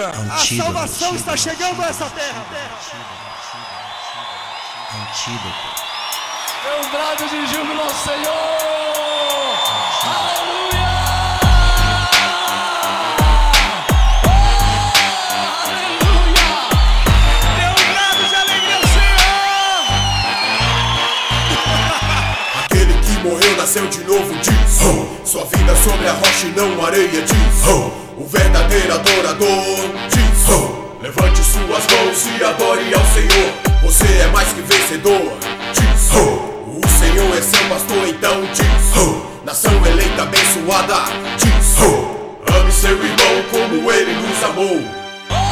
vida. A salvação está chegando a essa terra. Antídoto. É um brado de júbilo ao Senhor. Aleluia! Aleluia! Dê um brado de alegria ao Senhor. Aquele que morreu nasceu de novo, diz. Sua vida sobre a rocha e não areia, diz. O verdadeiro adorador, diz. Levante suas mãos e adore ao Senhor. Você é mais que vencedor, diz. O Senhor é seu pastor, então diz. Nação eleita, abençoada, diz. Ame seu irmão como ele nos amou.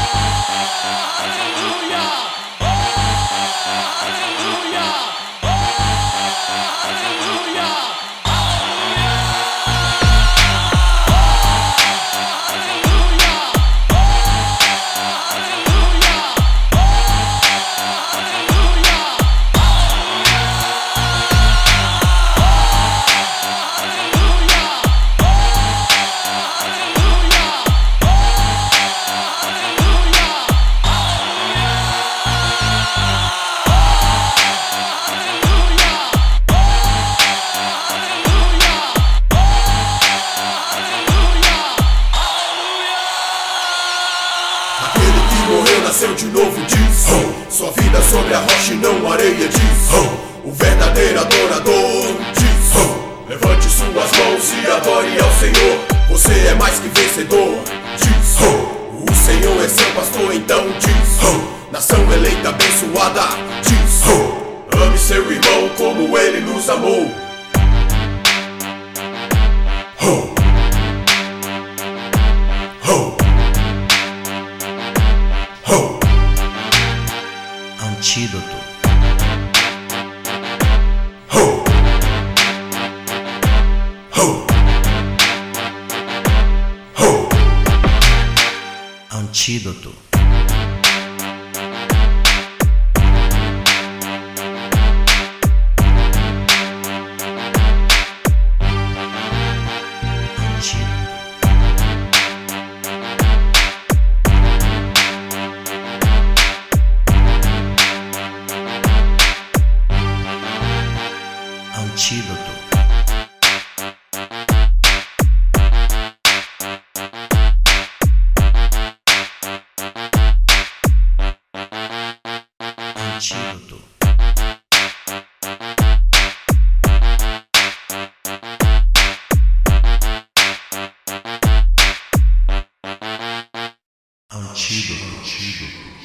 Morreu, nasceu de novo, diz. Sua vida sobre a rocha e não areia, diz. O verdadeiro adorador, diz. Levante suas mãos e adore ao Senhor. Você é mais que vencedor, diz. O Senhor é seu pastor, então diz. Nação eleita, abençoada, diz. Ame seu irmão como ele nos amou. Antídoto. Antídoto. Antídoto. Antídoto. Antídoto.